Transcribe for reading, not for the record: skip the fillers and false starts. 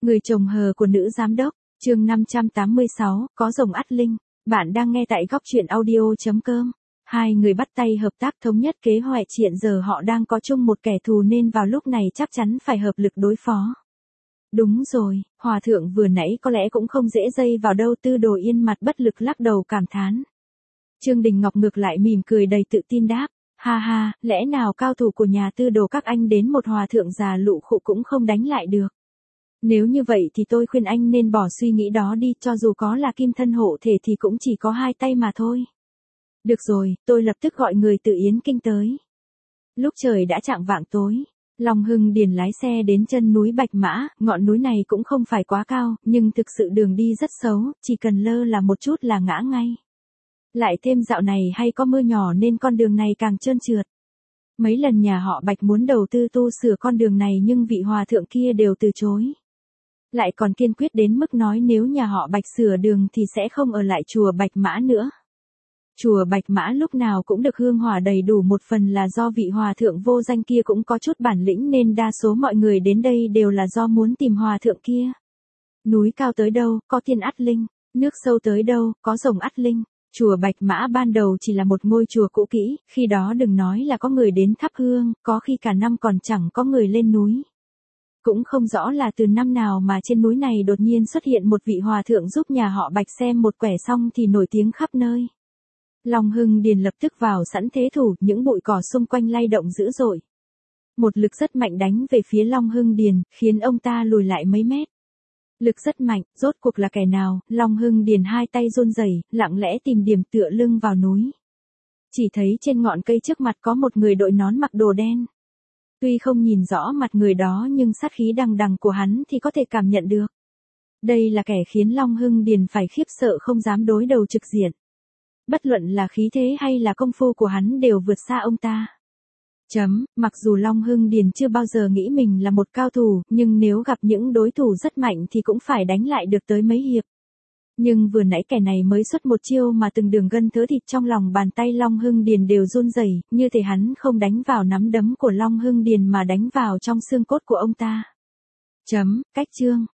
Người chồng hờ của nữ giám đốc, chương 586, có rồng ắt linh. Bạn đang nghe tại góc truyện audio.com. Hai người bắt tay hợp tác thống nhất kế hoạch, hiện giờ họ đang có chung một kẻ thù nên vào lúc này chắc chắn phải hợp lực đối phó. Đúng rồi, hòa thượng vừa nãy có lẽ cũng không dễ dây vào đâu. Tư Đồ Yên mặt bất lực lắc đầu cảm thán. Trương Đình Ngọc ngược lại mỉm cười đầy tự tin đáp. Ha ha, lẽ nào cao thủ của nhà Tư Đồ các anh đến một hòa thượng già lụ khụ cũng không đánh lại được. Nếu như vậy thì tôi khuyên anh nên bỏ suy nghĩ đó đi, cho dù có là kim thân hộ thể thì cũng chỉ có hai tay mà thôi. Được rồi, tôi lập tức gọi người từ Yến Kinh tới. Lúc trời đã chạng vạng tối, Long Hưng Điền lái xe đến chân núi Bạch Mã. Ngọn núi này cũng không phải quá cao, nhưng thực sự đường đi rất xấu, chỉ cần lơ là một chút là ngã ngay. Lại thêm dạo này hay có mưa nhỏ nên con đường này càng trơn trượt. Mấy lần nhà họ Bạch muốn đầu tư tu sửa con đường này nhưng vị hòa thượng kia đều từ chối. Lại còn kiên quyết đến mức nói nếu nhà họ Bạch sửa đường thì sẽ không ở lại chùa Bạch Mã nữa. Chùa Bạch Mã lúc nào cũng được hương hỏa đầy đủ, một phần là do vị hòa thượng vô danh kia cũng có chút bản lĩnh nên đa số mọi người đến đây đều là do muốn tìm hòa thượng kia. Núi cao tới đâu, có tiên ắt linh, nước sâu tới đâu, có rồng ắt linh. Chùa Bạch Mã ban đầu chỉ là một ngôi chùa cũ kỹ, khi đó đừng nói là có người đến thắp hương, có khi cả năm còn chẳng có người lên núi. Cũng không rõ là từ năm nào mà trên núi này đột nhiên xuất hiện một vị hòa thượng giúp nhà họ Bạch xem một quẻ xong thì nổi tiếng khắp nơi. Long Hưng Điền lập tức vào sẵn thế thủ, những bụi cỏ xung quanh lay động dữ dội. Một lực rất mạnh đánh về phía Long Hưng Điền, khiến ông ta lùi lại mấy mét. Lực rất mạnh, rốt cuộc là kẻ nào? Long Hưng Điền hai tay run rẩy, lặng lẽ tìm điểm tựa lưng vào núi. Chỉ thấy trên ngọn cây trước mặt có một người đội nón mặc đồ đen. Tuy không nhìn rõ mặt người đó nhưng sát khí đằng đằng của hắn thì có thể cảm nhận được. Đây là kẻ khiến Long Hưng Điền phải khiếp sợ không dám đối đầu trực diện. Bất luận là khí thế hay là công phu của hắn đều vượt xa ông ta. Mặc dù Long Hưng Điền chưa bao giờ nghĩ mình là một cao thủ, nhưng nếu gặp những đối thủ rất mạnh thì cũng phải đánh lại được tới mấy hiệp. Nhưng vừa nãy kẻ này mới xuất một chiêu mà từng đường gân thớ thịt trong lòng bàn tay Long Hưng Điền đều run rẩy, như thể hắn không đánh vào nắm đấm của Long Hưng Điền mà đánh vào trong xương cốt của ông ta. Cách chương